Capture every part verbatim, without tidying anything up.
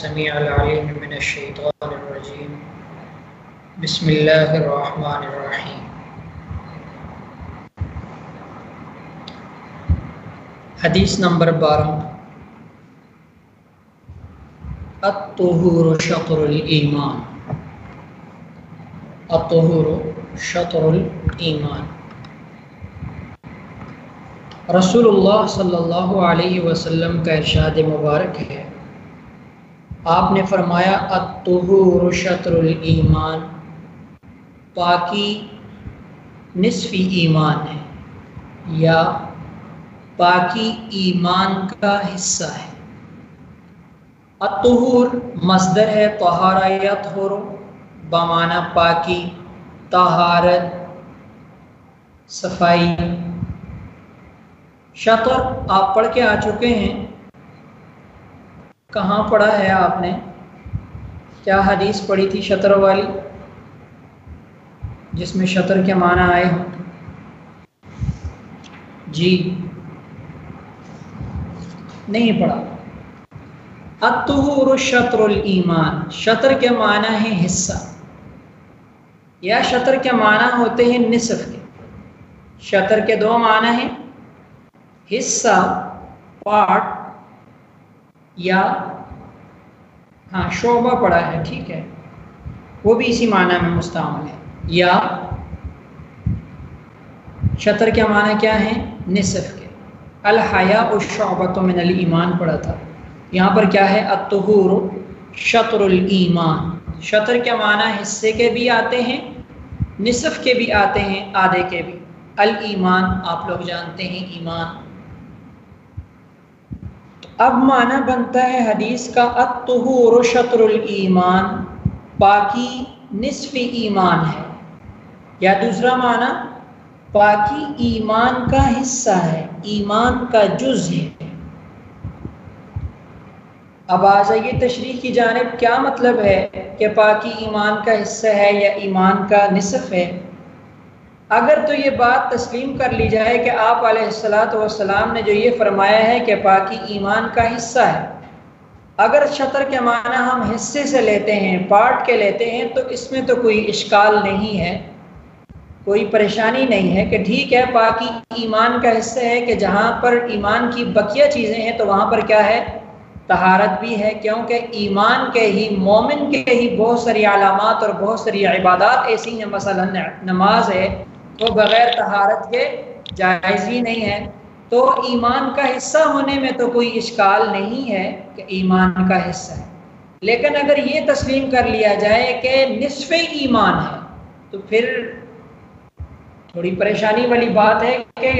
السميع العليم من الشيطان الرجيم بسم الله الرحمن الرحيم. حدیث نمبر بارہ. الطہور شطر الایمان. الطہور شطر الایمان. رسول اللہ صلی اللہ علیہ وسلم کا ارشاد مبارک ہے، آپ نے فرمایا الطہور شطر الایمان، پاکی نصفی ایمان ہے یا پاکی ایمان کا حصہ ہے. الطہور مصدر ہے طہارا یطہر، بمعنی پاکی، طہارت، صفائی. شطر آپ پڑھ کے آ چکے ہیں. کہاں پڑھا ہے آپ نے؟ کیا حدیث پڑھی تھی شطر والی جس میں شطر کے معنی آئے ہوں؟ جی نہیں پڑھا. الطہور شطر الایمان، شطر کے معنی ہے حصہ، یا شطر کے معنی ہوتے ہیں نصف کے. شطر کے دو معنی ہیں، حصہ پارٹ، یا ہاں شعبہ پڑا ہے، ٹھیک ہے، وہ بھی اسی معنی میں مستعمل ہے. یا شطر کے معنی کیا ہیں؟ نصف کے. الحیاء الشعبۃ من الایمان پڑھا تھا. یہاں پر کیا ہے؟ الطہور شطر الایمان. شطر کے معنی حصے کے بھی آتے ہیں، نصف کے بھی آتے ہیں، آدھے کے بھی. الایمان آپ لوگ جانتے ہیں ایمان. اب معنی بنتا ہے حدیث کا الطہور شطر الایمان، پاکی نصف ایمان ہے، یا دوسرا معنی پاکی ایمان کا حصہ ہے، ایمان کا جز ہے. اب آ جائیے تشریح کی جانب. کیا مطلب ہے کہ پاکی ایمان کا حصہ ہے یا ایمان کا نصف ہے؟ اگر تو یہ بات تسلیم کر لی جائے کہ آپ علیہ الصلاۃ والسلام نے جو یہ فرمایا ہے کہ پاکی ایمان کا حصہ ہے، اگر شطر کے معنی ہم حصے سے لیتے ہیں، پارٹ کے لیتے ہیں، تو اس میں تو کوئی اشکال نہیں ہے، کوئی پریشانی نہیں ہے کہ ٹھیک ہے پاکی ایمان کا حصہ ہے کہ جہاں پر ایمان کی بقیہ چیزیں ہیں تو وہاں پر کیا ہے؟ طہارت بھی ہے، کیونکہ ایمان کے ہی، مومن کے ہی بہت ساری علامات اور بہت ساری عبادات ایسی ہیں. مثلا نماز ہے، تو بغیر طہارت کے جائز ہی نہیں ہے. تو ایمان کا حصہ ہونے میں تو کوئی اشکال نہیں ہے کہ ایمان کا حصہ ہے. لیکن اگر یہ تسلیم کر لیا جائے کہ نصف ایمان ہے تو پھر تھوڑی پریشانی والی بات ہے کہ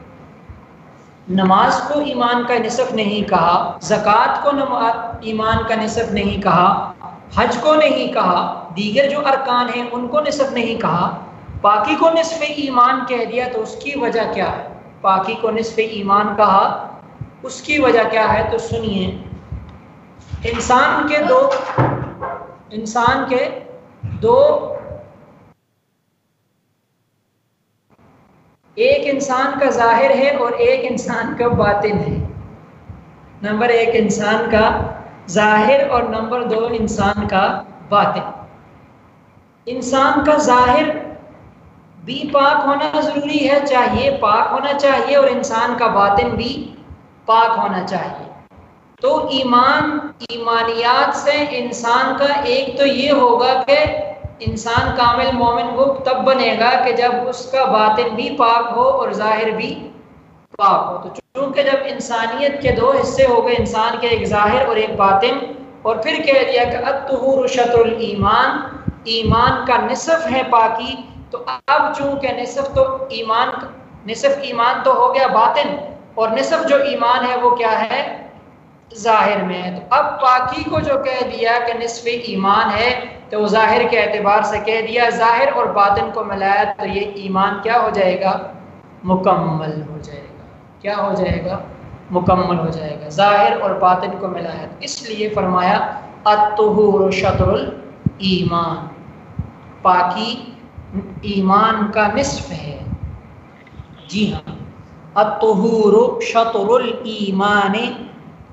نماز کو ایمان کا نصف نہیں کہا، زکوٰۃ کو ایمان کا نصف نہیں کہا، حج کو نہیں کہا، دیگر جو ارکان ہیں ان کو نصف نہیں کہا، پاکی کو نصف ایمان کہہ دیا. تو اس کی وجہ کیا ہے؟ پاکی کو نصف ایمان کہا، اس کی وجہ کیا ہے؟ تو سنیے. انسان کے دو انسان کے دو ایک انسان کا ظاہر ہے اور ایک انسان کا باطن ہے. نمبر ایک انسان کا ظاہر اور نمبر دو انسان کا باطن. انسان کا ظاہر بھی پاک ہونا ضروری ہے، چاہیے پاک ہونا چاہیے، اور انسان کا باطن بھی پاک ہونا چاہیے. تو ایمان، ایمانیات سے انسان کا ایک تو یہ ہوگا کہ انسان کامل مومن وہ تب بنے گا کہ جب اس کا باطن بھی پاک ہو اور ظاہر بھی پاک ہو. تو چونکہ جب انسانیت کے دو حصے ہو گئے، انسان کے ایک ظاہر اور ایک باطن، اور پھر کہہ دیا کہ الطہور شطر الایمان، ایمان کا نصف ہے پاکی، تو اب چونکہ نصف تو ایمان نصف ایمان تو ہو گیا باطن، اور نصف جو ایمان ہے وہ کیا ہے؟ ظاہر میں ہے. تو اب پاکی کو جو کہہ دیا کہ نصف ایمان ہے، تو وہ ظاہر کے اعتبار سے کہہ دیا، ظاہر اور باطن کو ملایا تو یہ ایمان کیا ہو جائے گا؟ مکمل ہو جائے گا. کیا ہو جائے گا؟ مکمل ہو جائے گا. ظاہر اور باطن کو ملایا. اس لیے فرمایا الطہور شطر الایمان، پاکی ایمان کا نصف ہے. جی ہاں، الطہور شطر الایمان،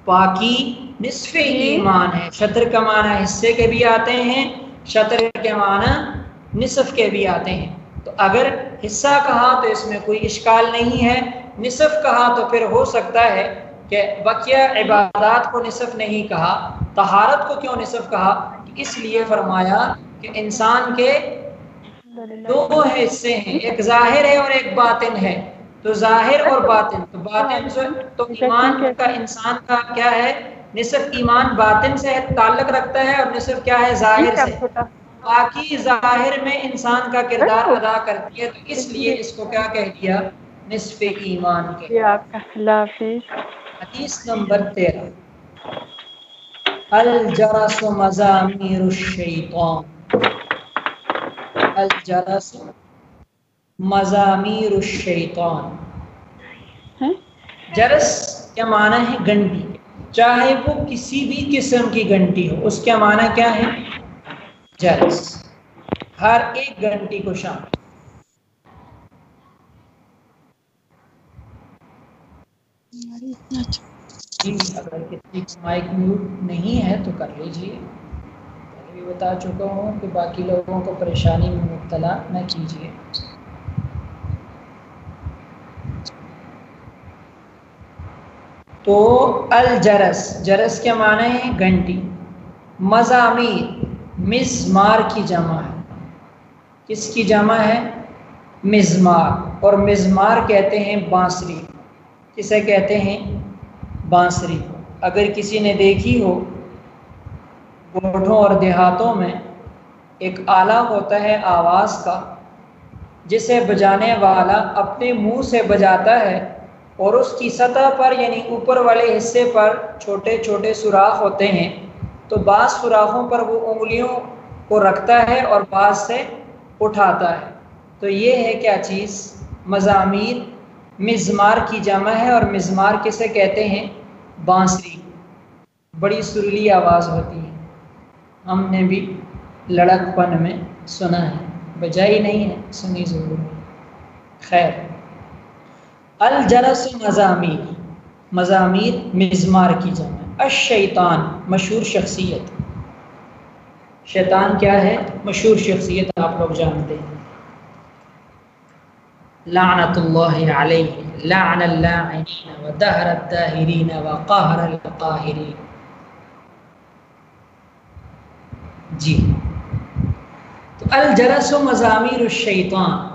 पाकी निस्फ़ ईमान है। शतर का माना हिस्से के भी आते हैं, शतर के माना निसफ के भी आते हैं। तो अगर हिस्सा कहा तो इसमें कोई इश्काल नहीं है, निसफ कहा तो फिर हो सकता है कि बकिया इबादत को निसफ नहीं कहा, तहारत को क्यों निसफ कहा? इसलिए फरमाया कि इंसान के दो हिस्से हैं, एक जाहिर है और एक बातिन है। तो जाहिर और बातिन, तो बातिन से तो ईमान का इंसान का क्या है, निसफ ईमान बातिन से ताल्लुक रखता है और निसफ क्या है, जाहिर से। बाकी जाहिर में इंसान का किरदार अदा करती है, तो इसलिए इसको क्या कह दिया, निस्फ़े ईमान के। हदीस नंबर तेरह, अल जरस मज़ामीरुश शैतान, अल जरस मज़ामीरुश शैतान। जरस क्या माना है, घंटी, चाहे वो किसी भी किस्म की घंटी हो, उसका माना क्या है, जरस, हर एक घंटी को शामिल। अगर किसी माइक म्यूट नहीं है तो कर लीजिए। पहले भी बता चुका हूँ कि बाकी लोगों को परेशानी में मुब्तला न कीजिए। तो अल जरस, जरस के माने हैं घंटी। मज़ामीर, मिज़मार की जमा है। किसकी जमा है, मिज़मार। और मिज़मार कहते हैं बांसुरी, किसे कहते हैं, बांसुरी। अगर किसी ने देखी हो, गोठों और देहातों में एक आला होता है आवाज़ का, जिसे बजाने वाला अपने मुंह से बजाता है और उसकी सतह पर यानी ऊपर वाले हिस्से पर छोटे छोटे सुराख होते हैं। तो बाज़ सुराखों पर वो उंगलियों को रखता है और बाज़ से उठाता है। तो ये है क्या चीज़, मज़ामीर। मिज़मार की जमा है और मिज़मार किसे कहते हैं, बांसुरी। बड़ी सुरीली आवाज़ होती है, हमने भी लड़कपन में सुना है, बजाई नहीं है, सुनी ज़रूर है। खैर, अल जरस मज़ामीर, मज़ामीर मिज़मार की जमा। अश-शैतान, मशहूर शख्सियत। शैतान क्या है, मशहूर शख्सियत, आप लोग जानते हैं। लानतुल्लाहि अलैहि, लाअनल लाइनीन व दहरत दाहिरीन व क़हरल क़ाहिरीन। जी, तो अल जरस मज़ामीरुश शैतान,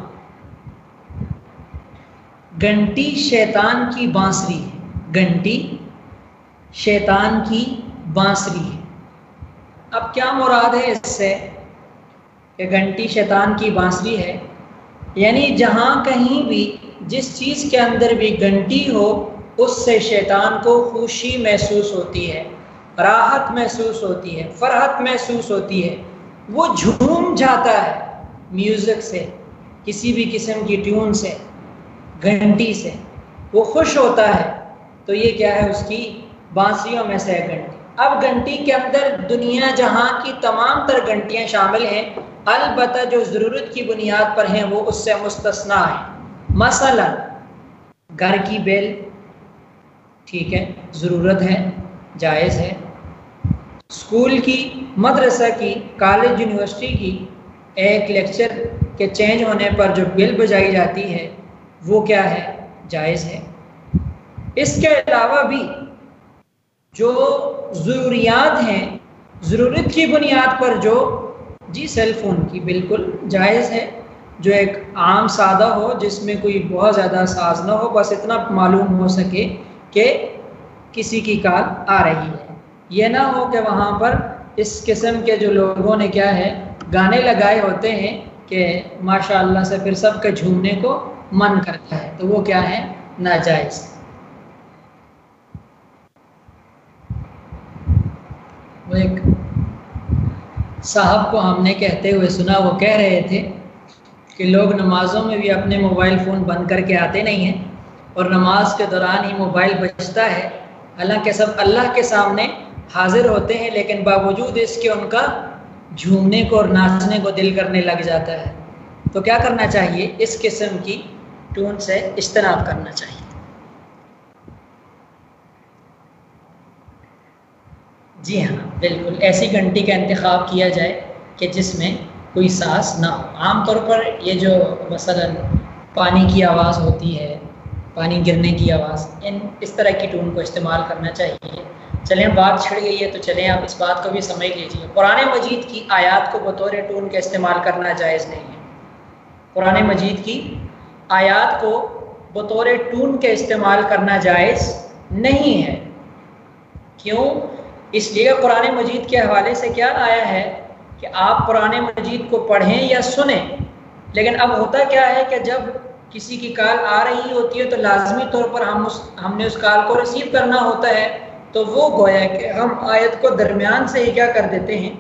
घंटी शैतान की बांसुरी है। घंटी शैतान की बांसुरी है। अब क्या मुराद है इससे कि घंटी शैतान की बांसुरी है, यानी जहाँ कहीं भी जिस चीज़ के अंदर भी घंटी हो, उससे शैतान को खुशी महसूस होती है, राहत महसूस होती है, फरहत महसूस होती है। वो झूम जाता है म्यूज़िक से, किसी भी किस्म की ट्यून से, घंटी से वो खुश होता है। तो ये क्या है, उसकी बांसुरियों में से घंटी। अब घंटी के अंदर दुनिया जहाँ की तमाम तर घंटियाँ शामिल हैं, अलबत्ता जो ज़रूरत की बुनियाद पर हैं वो उससे मुस्तस्ना है। मसलन घर की बेल, ठीक है, ज़रूरत है, जायज़ है। स्कूल की, मदरसा की, कॉलेज यूनिवर्सिटी की एक लेक्चर के चेंज होने पर जो बेल बजाई जाती है वो क्या है, जायज़ है। इसके अलावा भी जो ज़रूरियात हैं, ज़रूरत की बुनियाद पर जो, जी सेल फ़ोन की बिल्कुल जायज़ है, जो एक आम सादा हो, जिसमें कोई बहुत ज़्यादा साज ना हो, बस इतना मालूम हो सके कि किसी की कॉल आ रही है। ये ना हो कि वहाँ पर इस किस्म के जो लोगों ने क्या है गाने लगाए होते हैं कि माशाअल्लाह से फिर सबके झूमने को मन करता है, तो वो क्या है, नाजायज़। वो एक साहब को हमने कहते हुए सुना, वो कह रहे थे कि लोग नमाज़ों में भी अपने मोबाइल फ़ोन बंद करके आते नहीं हैं और नमाज के दौरान ही मोबाइल बजता है। हालांकि सब अल्लाह के सामने हाजिर होते हैं, लेकिन बावजूद इसके उनका झूमने को और नाचने को दिल करने लग जाता है। तो क्या करना चाहिए, इस किस्म की ट्यून से इज्तनाब करना चाहिए। جی ہاں بالکل، ایسی گھنٹی کا انتخاب کیا جائے کہ جس میں کوئی سانس نہ ہو۔ عام طور پر یہ جو مثلاً پانی کی آواز ہوتی ہے، پانی گرنے کی آواز، ان اس طرح کی ٹون کو استعمال کرنا چاہیے۔ چلیں بات چھڑ گئی ہے تو چلیں آپ اس بات کو بھی سمجھ لیجیے، قرآن مجید کی آیات کو بطور ٹون کے استعمال کرنا جائز نہیں ہے۔ قرآن مجید کی آیات کو بطور ٹون کے استعمال کرنا جائز نہیں ہے۔ کیوں؟ اس لیے قرآن مجید کے حوالے سے کیا آیا ہے کہ آپ قرآن مجید کو پڑھیں یا سنیں، لیکن اب ہوتا کیا ہے کہ جب کسی کی کال آ رہی ہوتی ہے تو لازمی طور پر ہم اس ہم نے اس کال کو ریسیو کرنا ہوتا ہے، تو وہ گویا کہ ہم آیت کو درمیان سے ہی کیا کر دیتے ہیں،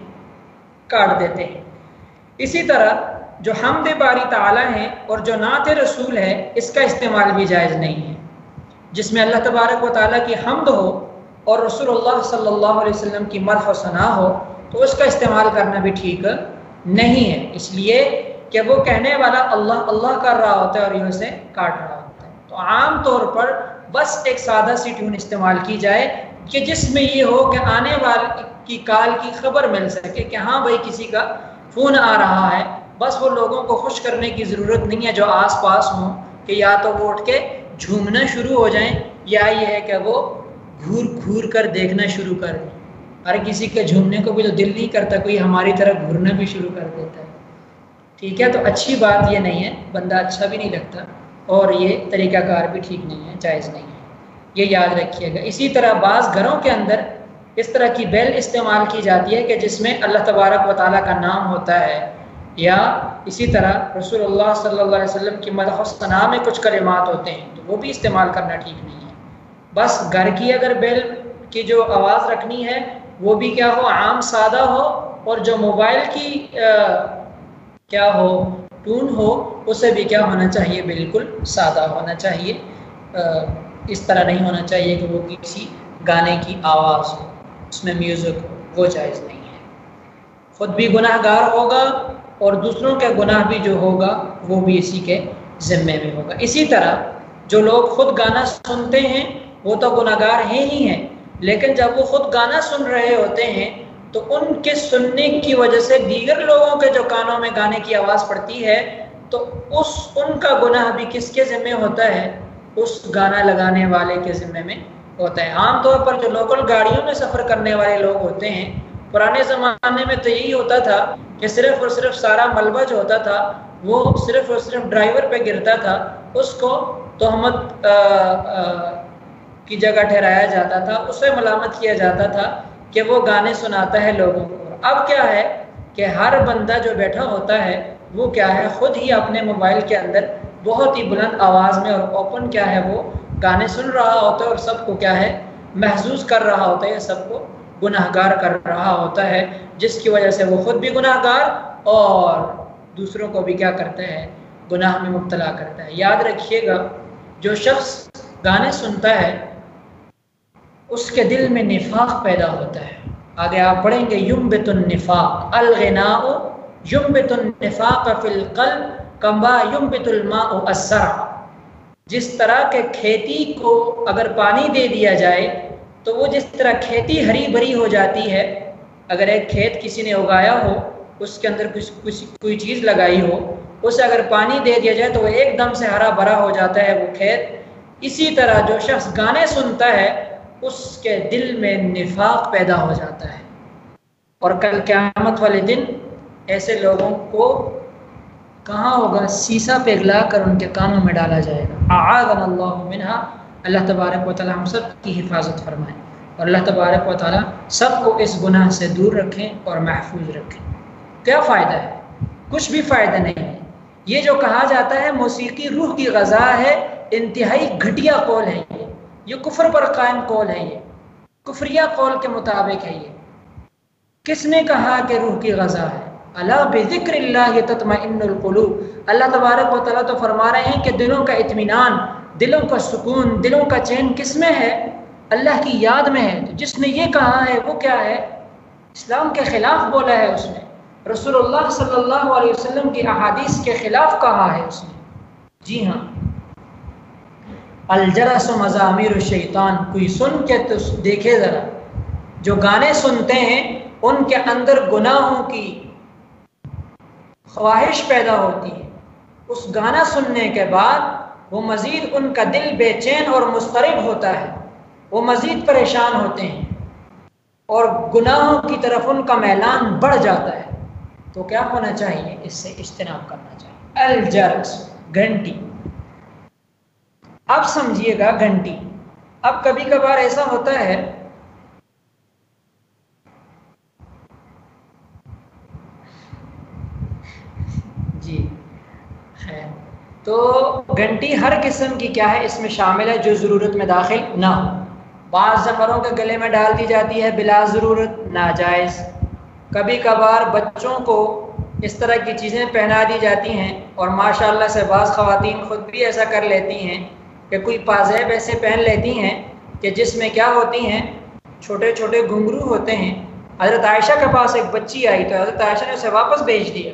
کاٹ دیتے ہیں۔ اسی طرح جو حمد باری تعالیٰ ہیں اور جو نعت رسول ہے، اس کا استعمال بھی جائز نہیں ہے۔ جس میں اللہ تبارک و تعالیٰ کی حمد ہو اور رسول اللہ صلی اللہ علیہ وسلم کی مدح و ثنا ہو تو اس کا استعمال کرنا بھی ٹھیک نہیں ہے، اس لیے کہ وہ کہنے والا اللہ اللہ کر رہا ہوتا ہے اور یوں سے کاٹ رہا ہوتا ہے۔ تو عام طور پر بس ایک سادہ سی ٹیون استعمال کی جائے کہ جس میں یہ ہو کہ آنے والے کی کال کی خبر مل سکے کہ ہاں بھائی کسی کا فون آ رہا ہے، بس وہ لوگوں کو خوش کرنے کی ضرورت نہیں ہے جو آس پاس ہوں کہ یا تو وہ اٹھ کے جھومنا شروع ہو جائیں یا یہ ہے کہ وہ گھور گھور کر دیکھنا شروع کر دیں۔ ہر کسی کے جھومنے کو بھی تو دل نہیں کرتا، کوئی ہماری طرف گھورنا بھی شروع کر دیتا ہے، ٹھیک ہے؟ تو اچھی بات یہ نہیں ہے، بندہ اچھا بھی نہیں لگتا اور یہ طریقہ کار بھی ٹھیک نہیں ہے، جائز نہیں ہے، یہ یاد رکھیے گا۔ اسی طرح بعض گھروں کے اندر اس طرح کی بیل استعمال کی جاتی ہے کہ جس میں اللہ تبارک و تعالیٰ کا نام ہوتا ہے، یا اسی طرح رسول اللہ صلی اللہ علیہ وسلم کی مدح و ثنا میں کچھ کلمات ہوتے ہیں تو وہ بھی استعمال کرنا ٹھیک نہیں ہے۔ بس گھر کی اگر بیل کی جو آواز رکھنی ہے وہ بھی کیا ہو، عام سادہ ہو، اور جو موبائل کی آ, کیا ہو ٹون ہو اسے بھی کیا ہونا چاہیے، بالکل سادہ ہونا چاہیے، آ, اس طرح نہیں ہونا چاہیے کہ وہ کسی گانے کی آواز ہو، اس میں میوزک ہو، وہ جائز نہیں ہے۔ خود بھی گناہ گار ہوگا اور دوسروں کے گناہ بھی جو ہوگا وہ بھی اسی کے ذمے میں ہوگا۔ اسی طرح جو لوگ خود گانا سنتے ہیں وہ تو گناہ گار ہیں ہی ہیں، لیکن جب وہ خود گانا سن رہے ہوتے ہیں تو ان کے سننے کی وجہ سے دیگر لوگوں کے جو کانوں میں گانے کی آواز پڑتی ہے تو اس ان کا گناہ بھی کس کے ذمے ہوتا ہے، اس گانا لگانے والے کے ذمے میں ہوتا ہے۔ عام طور پر جو لوکل گاڑیوں میں سفر کرنے والے لوگ ہوتے ہیں، پرانے زمانے میں تو یہی ہوتا تھا کہ صرف اور صرف سارا ملبہ جو ہوتا تھا وہ صرف اور صرف ڈرائیور پہ گرتا تھا، اس کو تہمت کی جگہ ٹھہرایا جاتا تھا، اسے ملامت کیا جاتا تھا کہ وہ گانے سناتا ہے لوگوں کو۔ اب کیا ہے کہ ہر بندہ جو بیٹھا ہوتا ہے وہ کیا ہے، خود ہی اپنے موبائل کے اندر بہت ہی بلند آواز میں اور اوپن کیا ہے وہ گانے سن رہا ہوتا ہے اور سب کو کیا ہے محظوظ کر رہا ہوتا ہے، سب کو گناہ گار کر رہا ہوتا ہے، جس کی وجہ سے وہ خود بھی گناہ گار اور دوسروں کو بھی کیا کرتا ہے، گناہ میں مبتلا کرتا ہے۔ یاد رکھیے گا جو شخص گانے سنتا ہے اس کے دل میں نفاق پیدا ہوتا ہے۔ آگے آپ پڑھیں گے ینبت النفاق الغناء ینبت النفاق فی القلب کما ینبت الماء الزرع۔ جس طرح کے کھیتی کو اگر پانی دے دیا جائے تو وہ جس طرح کھیتی ہری بھری ہو جاتی ہے، اگر ایک کھیت کسی نے اگایا ہو، اس کے اندر کچھ کچھ کوئی چیز لگائی ہو، اسے اگر پانی دے دیا جائے تو وہ ایک دم سے ہرا بھرا ہو جاتا ہے وہ کھیت۔ اسی طرح جو شخص گانے سنتا ہے اس کے دل میں نفاق پیدا ہو جاتا ہے، اور کل قیامت والے دن ایسے لوگوں کو کہاں ہوگا، سیسا پگھلا کر ان کے کانوں میں ڈالا جائے گا۔ اعاذنا اللہ منہا، اللہ تبارک و تعالی ہم سب کی حفاظت فرمائے اور اللہ تبارک و تعالی سب کو اس گناہ سے دور رکھیں اور محفوظ رکھیں۔ کیا فائدہ ہے؟ کچھ بھی فائدہ نہیں ہے۔ یہ جو کہا جاتا ہے موسیقی روح کی غذا ہے، انتہائی گھٹیا قول ہے، یہ یہ کفر پر قائم قول ہے، یہ کفریہ قول کے مطابق ہے۔ یہ کس نے کہا کہ روح کی غذا ہے؟ الا بذکر اللہ تطمئن القلوب۔ اللہ تبارک و تعالیٰ تو فرما رہے ہیں کہ دلوں کا اطمینان، دلوں کا سکون، دلوں کا چین کس میں ہے؟ اللہ کی یاد میں ہے۔ تو جس نے یہ کہا ہے وہ کیا ہے؟ اسلام کے خلاف بولا ہے اس نے، رسول اللہ صلی اللہ علیہ وسلم کی احادیث کے خلاف کہا ہے اس نے۔ جی ہاں، الجرس مزامیر الشیطان، کوئی سن کے تو دیکھے ذرا جو گانے سنتے ہیں ان کے اندر گناہوں کی خواہش پیدا ہوتی ہے، اس گانا سننے کے بعد وہ مزید ان کا دل بے چین اور مضطرب ہوتا ہے، وہ مزید پریشان ہوتے ہیں اور گناہوں کی طرف ان کا میلان بڑھ جاتا ہے۔ تو کیا ہونا چاہیے؟ اس سے اجتناب کرنا چاہیے۔ الجرس، گھنٹی۔ اب سمجھیے گا گھنٹی، اب کبھی کبھار ایسا ہوتا ہے جی ہے تو گھنٹی ہر قسم کی کیا ہے اس میں شامل ہے جو ضرورت میں داخل نہ ہو۔ بعض جانوروں کے گلے میں ڈال دی جاتی ہے بلا ضرورت، ناجائز۔ کبھی کبھار بچوں کو اس طرح کی چیزیں پہنا دی جاتی ہیں، اور ماشاءاللہ سے بعض خواتین خود بھی ایسا کر لیتی ہیں کہ کوئی پازیب ایسے پہن لیتی ہیں کہ جس میں کیا ہوتی ہیں، چھوٹے چھوٹے گھنگرو ہوتے ہیں۔ حضرت عائشہ کے پاس ایک بچی آئی تو حضرت عائشہ نے اسے واپس بھیج دیا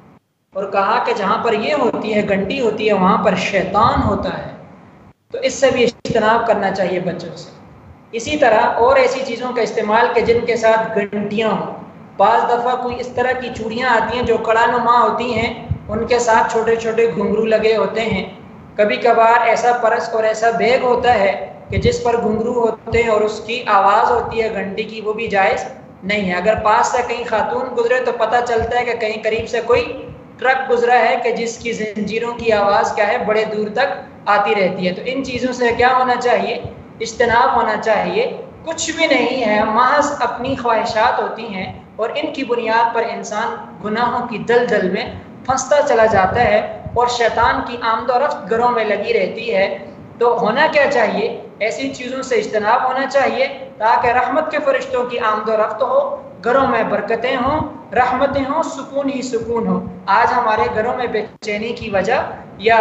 اور کہا کہ جہاں پر یہ ہوتی ہے، گھنٹی ہوتی ہے، وہاں پر شیطان ہوتا ہے، تو اس سے بھی اجتناب کرنا چاہیے بچوں سے۔ اسی طرح اور ایسی چیزوں کا استعمال کہ جن کے ساتھ گھنٹیاں ہوں۔ بعض دفعہ کوئی اس طرح کی چوڑیاں آتی ہیں جو کڑا نما ہوتی ہیں، ان کے ساتھ چھوٹے چھوٹے گھنگرو لگے ہوتے ہیں۔ کبھی کبھار ایسا پرس اور ایسا بیگ ہوتا ہے کہ جس پر گھنگرو ہوتے ہیں اور اس کی آواز ہوتی ہے گھنٹی کی، وہ بھی جائز نہیں ہے۔ اگر پاس سے کہیں خاتون گزرے تو پتہ چلتا ہے کہ کہیں قریب سے کوئی ٹرک گزرا ہے کہ جس کی زنجیروں کی آواز کیا ہے بڑے دور تک آتی رہتی ہے۔ تو ان چیزوں سے کیا ہونا چاہیے؟ اجتناب ہونا چاہیے۔ کچھ بھی نہیں ہے، محض اپنی خواہشات ہوتی ہیں اور ان کی بنیاد پر انسان گناہوں کی دلدل میں پھنستا چلا جاتا ہے اور شیطان کی آمد و رفت گھروں میں لگی رہتی ہے۔ تو ہونا کیا چاہیے؟ ایسی چیزوں سے اجتناب ہونا چاہیے تاکہ رحمت کے فرشتوں کی آمد و رفت ہو، گھروں میں برکتیں ہوں، رحمتیں ہوں، سکون ہی سکون ہو۔ آج ہمارے گھروں میں بے چینی کی وجہ یا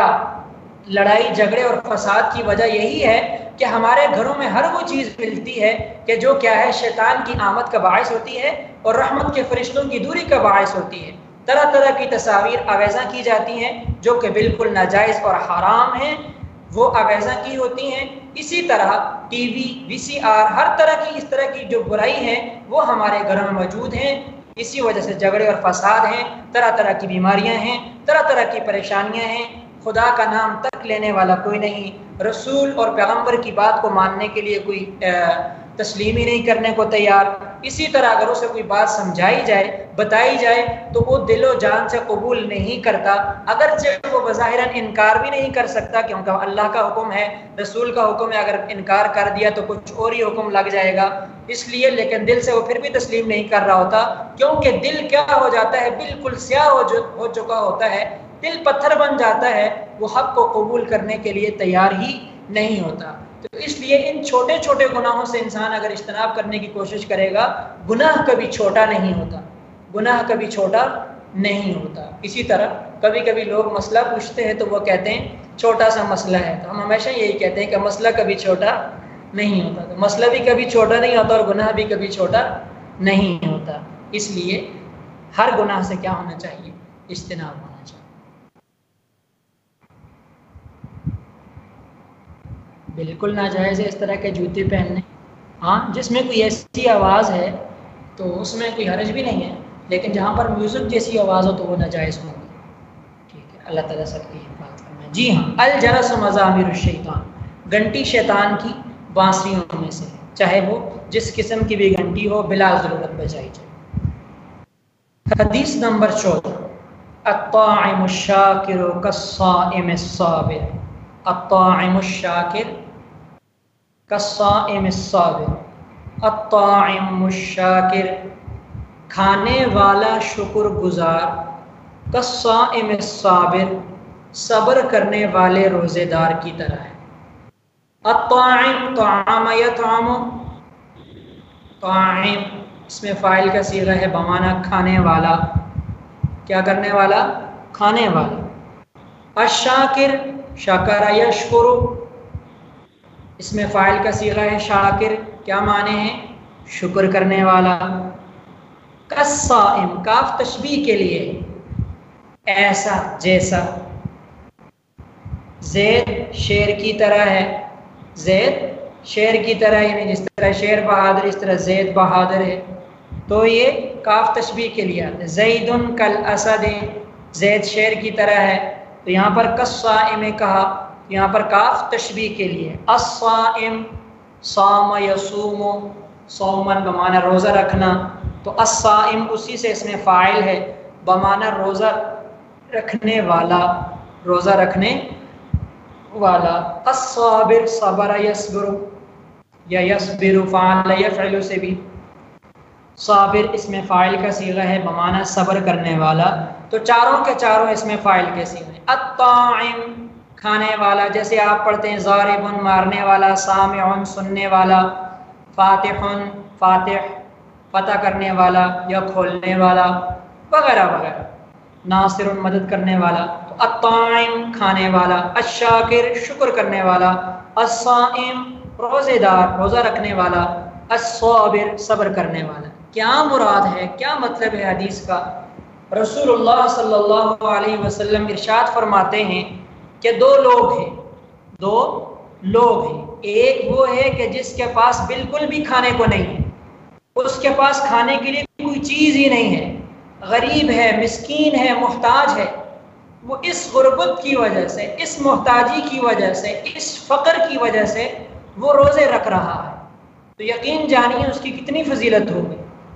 لڑائی جھگڑے اور فساد کی وجہ یہی ہے کہ ہمارے گھروں میں ہر وہ چیز ملتی ہے کہ جو کیا ہے شیطان کی آمد کا باعث ہوتی ہے اور رحمت کے فرشتوں کی دوری کا باعث ہوتی ہے۔ طرح طرح کی تصاویر آویزاں کی جاتی ہیں جو کہ بالکل ناجائز اور حرام ہیں، وہ آویزاں کی ہوتی ہیں۔ اسی طرح ٹی وی، وی سی آر، ہر طرح کی اس طرح کی جو برائی ہیں وہ ہمارے گھروں میں موجود ہیں۔ اسی وجہ سے جھگڑے اور فساد ہیں، طرح طرح کی بیماریاں ہیں، طرح طرح کی پریشانیاں ہیں۔ خدا کا نام تک لینے والا کوئی نہیں، رسول اور پیغمبر کی بات کو ماننے کے لیے کوئی تسلیم ہی نہیں کرنے کو تیار۔ اسی طرح اگر اسے کوئی بات سمجھائی جائے، بتائی جائے تو وہ دل و جان سے قبول نہیں کرتا، اگرچہ وہ بظاہراً انکار بھی نہیں کر سکتا کیونکہ اللہ کا حکم ہے، رسول کا حکم ہے، اگر انکار کر دیا تو کچھ اور ہی حکم لگ جائے گا، اس لیے لیکن دل سے وہ پھر بھی تسلیم نہیں کر رہا ہوتا، کیونکہ دل کیا ہو جاتا ہے، بالکل سیاہ ہو ہو چکا ہوتا ہے، دل پتھر بن جاتا ہے، وہ حق کو قبول کرنے کے لیے تیار ہی نہیں ہوتا۔ تو اس لیے ان چھوٹے چھوٹے گناہوں سے انسان اگر اجتناب کرنے کی کوشش کرے گا، گناہ کبھی چھوٹا نہیں ہوتا، گناہ کبھی چھوٹا نہیں ہوتا۔ اسی طرح کبھی کبھی لوگ مسئلہ پوچھتے ہیں تو وہ کہتے ہیں چھوٹا سا مسئلہ ہے، تو ہم ہمیشہ یہی کہتے ہیں کہ مسئلہ کبھی چھوٹا نہیں ہوتا، تو مسئلہ بھی کبھی چھوٹا نہیں ہوتا اور گناہ بھی کبھی چھوٹا نہیں ہوتا۔ اس لیے ہر گناہ سے کیا ہونا چاہیے؟ اجتناب ہونا چاہیے۔ بالکل ناجائز ہے اس طرح کے جوتے پہننے، ہاں جس میں کوئی ایسی آواز ہے تو اس میں کوئی حرج بھی نہیں ہے، لیکن جہاں پر میوزک جیسی آواز ہو تو وہ ناجائز ہوگی۔ ٹھیک ہے، اللہ تعالیٰ سب کی حفاظت کرنا۔ جی ہاں، الجرس مزامیر الشیطان، گھنٹی شیطان کی بانسریوں میں سے، چاہے وہ جس قسم کی بھی گھنٹی ہو، بلا ضرورت بجائی جائے۔ حدیث نمبر چودہ، الطاعم الشاکر کالصائم الصابر، الطاعم الشاکر کالصائم الصابر، الطاعم الشاکر کھانے والا شکر گزار، کالصائم الصابر صبر کرنے والے روزے دار کی طرح ہے۔ الطاعم طعام یطعم، طاعم اس میں فاعل کا صیغہ ہے بمعنی کھانے والا، کیا کرنے والا؟ کھانے والا۔ الشاکر شکر یشکر، اس میں فاعل کا صیغہ ہے شاکر، کیا معنی ہے؟ شکر کرنے والا۔ کالصائم، کاف تشبیہ کے لیے، ایسا جیسا، زید شیر کی طرح ہے، زید شیر کی طرح، یعنی جس طرح شیر بہادر اس طرح زید بہادر ہے، تو یہ کاف تشبیہ کے لیے آتا ہے. زیدن کل اسد، زید شیر کی طرح ہے. تو یہاں پر کالصائم کہا، یہاں پر کاف تشبیہ کے لیے. الصائم صام یصوم، صومن بمعنی روزہ رکھنا، تو الصائم اسی سے اس میں فاعل ہے بمعنی روزہ رکھنے والا، روزہ رکھنے والا. الصابر صبر یصبر یا یصبر فعل یفعل سے بھی صابر اس میں فاعل کا صیغہ ہے بمعنی صبر کرنے والا. تو چاروں کے چاروں اس میں فاعل کے صیغے. الطاعم کھانے والا، جیسے آپ پڑھتے ہیں ضارب مارنے والا، سامع سننے والا، فاتح فاتح فتح کرنے والا یا کھولنے والا وغیرہ وغیرہ، ناصر مدد کرنے والا. تو الطاعم کھانے والا، الشاکر شکر کرنے والا، الصائم روزے دار روزہ رکھنے والا، الصابر صبر کرنے والا. کیا مراد ہے، کیا مطلب ہے حدیث کا؟ رسول اللہ صلی اللہ علیہ وسلم ارشاد فرماتے ہیں کہ دو لوگ ہیں، دو لوگ ہیں. ایک وہ ہے کہ جس کے پاس بالکل بھی کھانے کو نہیں ہے، اس کے پاس کھانے کے لیے کوئی چیز ہی نہیں ہے، غریب ہے، مسکین ہے، محتاج ہے. وہ اس غربت کی وجہ سے، اس محتاجی کی وجہ سے، اس فقر کی وجہ سے وہ روزے رکھ رہا ہے. تو یقین جانیے اس کی کتنی فضیلت ہوگی.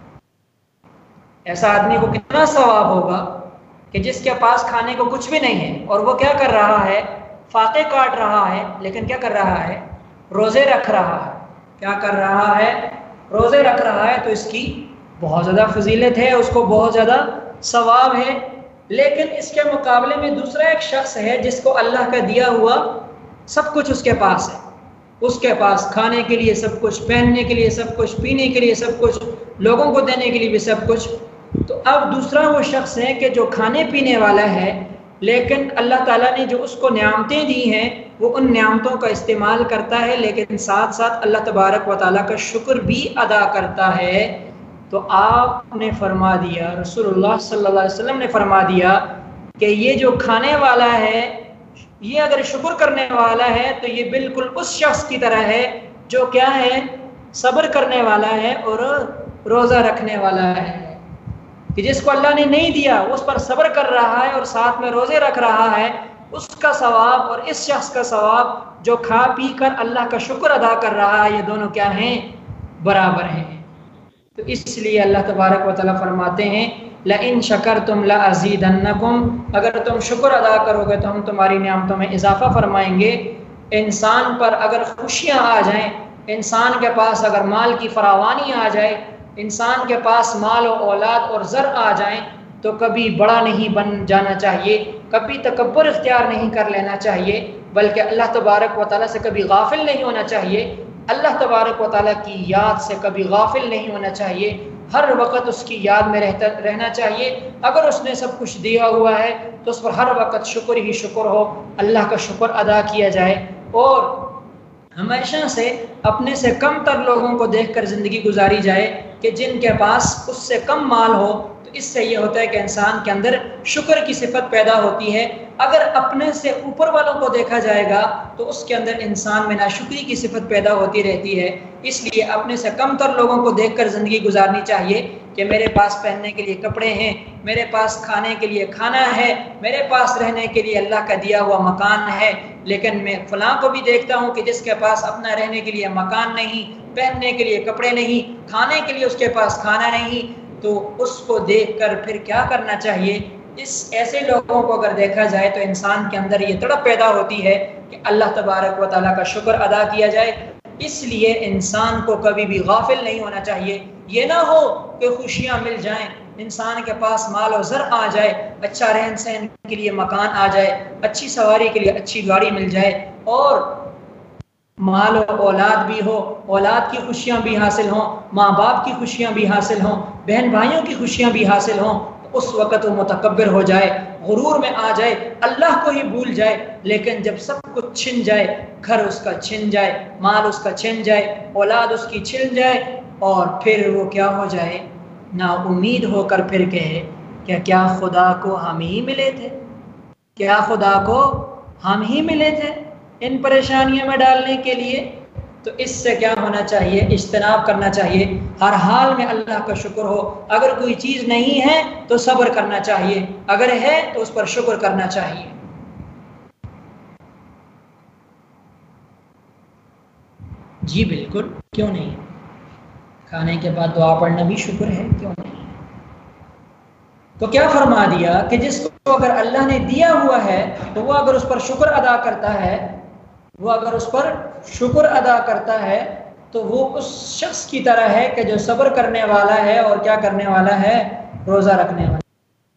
ایسا آدمی کو کتنا ثواب ہوگا کہ جس کے پاس کھانے کو کچھ بھی نہیں ہے اور وہ کیا کر رہا ہے، فاقے کاٹ رہا ہے، لیکن کیا کر رہا ہے، روزے رکھ رہا ہے. کیا کر رہا ہے، روزے رکھ رہا ہے. تو اس کی بہت زیادہ فضیلت ہے، اس کو بہت زیادہ ثواب ہے. لیکن اس کے مقابلے میں دوسرا ایک شخص ہے جس کو اللہ کا دیا ہوا سب کچھ اس کے پاس ہے، اس کے پاس کھانے کے لیے سب کچھ، پہننے کے لیے سب کچھ، پینے کے لیے سب کچھ، لوگوں کو دینے کے لیے بھی سب کچھ. تو اب دوسرا وہ شخص ہے کہ جو کھانے پینے والا ہے، لیکن اللہ تعالیٰ نے جو اس کو نعمتیں دی ہیں وہ ان نعمتوں کا استعمال کرتا ہے، لیکن ساتھ ساتھ اللہ تبارک و تعالیٰ کا شکر بھی ادا کرتا ہے. تو آپ نے فرما دیا، رسول اللہ صلی اللہ علیہ وسلم نے فرما دیا کہ یہ جو کھانے والا ہے، یہ اگر شکر کرنے والا ہے تو یہ بالکل اس شخص کی طرح ہے جو کیا ہے، صبر کرنے والا ہے اور روزہ رکھنے والا ہے. کہ جس کو اللہ نے نہیں دیا وہ اس پر صبر کر رہا ہے اور ساتھ میں روزے رکھ رہا ہے، اس کا ثواب اور اس شخص کا ثواب جو کھا پی کر اللہ کا شکر ادا کر رہا ہے، یہ دونوں کیا ہیں، برابر ہیں. تو اس لیے اللہ تبارک و تعالیٰ فرماتے ہیں لَإِن شَكَرْتُمْ لَأَزِيدَنَّكُمْ، اگر تم شکر ادا کرو گے تو ہم تمہاری نعمتوں میں اضافہ فرمائیں گے. انسان پر اگر خوشیاں آ جائیں، انسان کے پاس اگر مال کی فراوانی آ جائے، انسان کے پاس مال و اولاد اور زر آ جائیں، تو کبھی بڑا نہیں بن جانا چاہیے، کبھی تکبر اختیار نہیں کر لینا چاہیے، بلکہ اللہ تبارک و تعالیٰ سے کبھی غافل نہیں ہونا چاہیے، اللہ تبارک و تعالیٰ کی یاد سے کبھی غافل نہیں ہونا چاہیے، ہر وقت اس کی یاد میں رہتا رہنا چاہیے. اگر اس نے سب کچھ دیا ہوا ہے تو اس پر ہر وقت شکر ہی شکر ہو، اللہ کا شکر ادا کیا جائے، اور ہمیشہ سے اپنے سے کم تر لوگوں کو دیکھ کر زندگی گزاری جائے کہ جن کے پاس اس سے کم مال ہو. تو اس سے یہ ہوتا ہے کہ انسان کے اندر شکر کی صفت پیدا ہوتی ہے. اگر اپنے سے اوپر والوں کو دیکھا جائے گا تو اس کے اندر انسان میں ناشکری کی صفت پیدا ہوتی رہتی ہے. اس لیے اپنے سے کم تر لوگوں کو دیکھ کر زندگی گزارنی چاہیے کہ میرے پاس پہننے کے لیے کپڑے ہیں، میرے پاس کھانے کے لیے کھانا ہے، میرے پاس رہنے کے لیے اللہ کا دیا ہوا مکان ہے، لیکن میں فلاں کو بھی دیکھتا ہوں کہ جس کے پاس اپنا رہنے کے لیے مکان نہیں، پہننے کے لیے کپڑے نہیں، کھانے کے لیے اس کے پاس کھانا نہیں. تو اس کو دیکھ کر پھر کیا کرنا چاہیے؟ اس ایسے لوگوں کو اگر دیکھا جائے تو انسان کے اندر یہ تڑپ پیدا ہوتی ہے کہ اللہ تبارک و تعالیٰ کا شکر ادا کیا جائے. اس لیے انسان کو کبھی بھی غافل نہیں ہونا چاہیے. یہ نہ ہو کہ خوشیاں مل جائیں، انسان کے پاس مال و زر آ جائے، اچھا رہن سہن کے لیے مکان آ جائے، اچھی سواری کے لیے اچھی گاڑی مل جائے، اور مال و اولاد بھی ہو، اولاد کی خوشیاں بھی حاصل ہوں، ماں باپ کی خوشیاں بھی حاصل ہوں، بہن بھائیوں کی خوشیاں بھی حاصل ہوں. تو اس وقت وہ متکبر ہو جائے، غرور میں آ جائے، اللہ کو ہی بھول جائے. لیکن جب سب کچھ چھن جائے، گھر اس کا چھن جائے، مال اس کا چھن جائے، اولاد اس کی چھن جائے، اور پھر وہ کیا ہو جائے، نا امید ہو کر پھر کہے کہ کیا خدا کو ہم ہی ملے تھے، کیا خدا کو ہم ہی ملے تھے ان پریشانیوں میں ڈالنے کے لیے. تو اس سے کیا ہونا چاہیے؟ اجتناب کرنا چاہیے، ہر حال میں اللہ کا شکر ہو، اگر کوئی چیز نہیں ہے تو صبر کرنا چاہیے، اگر ہے تو اس پر شکر کرنا چاہیے۔ جی بالکل، کیوں نہیں؟ کھانے کے بعد دعا پڑھنا بھی شکر ہے، کیوں نہیں؟ تو کیا فرما دیا کہ جس کو اگر اللہ نے دیا ہوا ہے تو وہ اگر اس پر شکر ادا کرتا ہے وہ اگر اس پر شکر ادا کرتا ہے تو وہ اس شخص کی طرح ہے کہ جو صبر کرنے والا ہے اور کیا کرنے والا ہے؟ روزہ رکھنے والا۔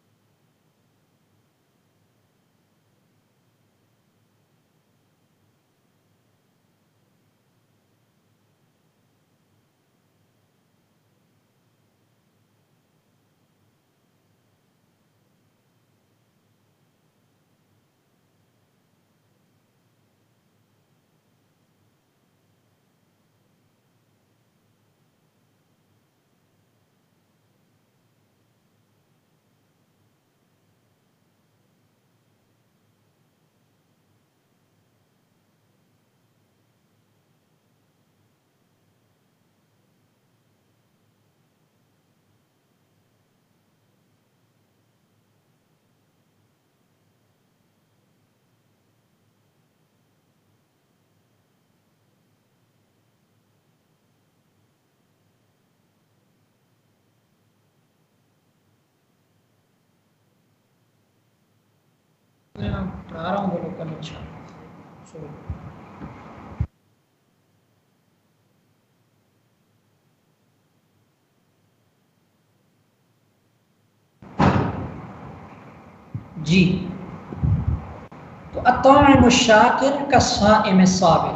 میں پڑھا رہا ہوں وہ لوگ ان شاء اللہ۔ جی تو الطاعم الشاکر کالصائم الصابر،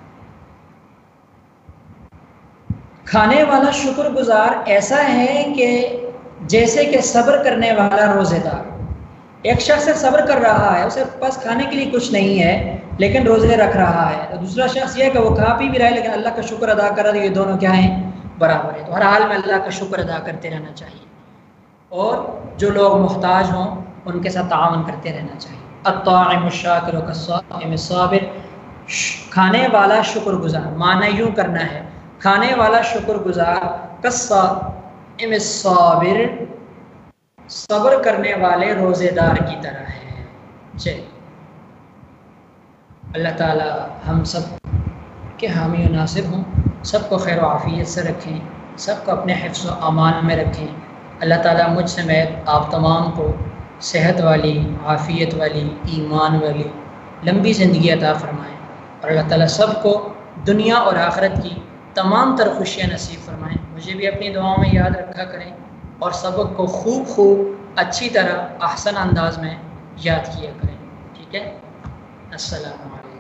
کھانے والا شکر گزار ایسا ہے کہ جیسے کہ صبر کرنے والا روزے دار۔ ایک شخص صبر کر رہا ہے، اسے پاس کھانے کے لیے کچھ نہیں ہے لیکن روزے رکھ رہا ہے، اور دوسرا شخص یہ ہے کہ وہ کھا پی بھی رہا ہے لیکن اللہ کا شکر ادا کر رہا ہے، یہ دونوں کیا ہیں؟ برابر ہے۔ تو ہر حال میں اللہ کا شکر ادا کرتے رہنا چاہیے، اور جو لوگ محتاج ہوں ان کے ساتھ تعاون کرتے رہنا چاہیے۔ الطاعم الشاکر کالصائم الصابر، کھانے والا شکر گزار، معنی یوں کرنا ہے کھانے والا شکر گزار کالصائم الصابر، صبر کرنے والے روزے دار کی طرح ہے۔ چلیے اللہ تعالی ہم سب کے حامی و ناصر ہوں، سب کو خیر و عافیت سے رکھیں، سب کو اپنے حفظ و امان میں رکھیں۔ اللہ تعالیٰ مجھ سمیت آپ تمام کو صحت والی، عافیت والی، ایمان والی لمبی زندگی عطا فرمائیں، اور اللہ تعالیٰ سب کو دنیا اور آخرت کی تمام تر خوشیاں نصیب فرمائیں۔ مجھے بھی اپنی دعاؤں میں یاد رکھا کریں، اور سبق کو خوب خوب اچھی طرح احسن انداز میں یاد کیا کریں۔ ٹھیک ہے، السلام علیکم۔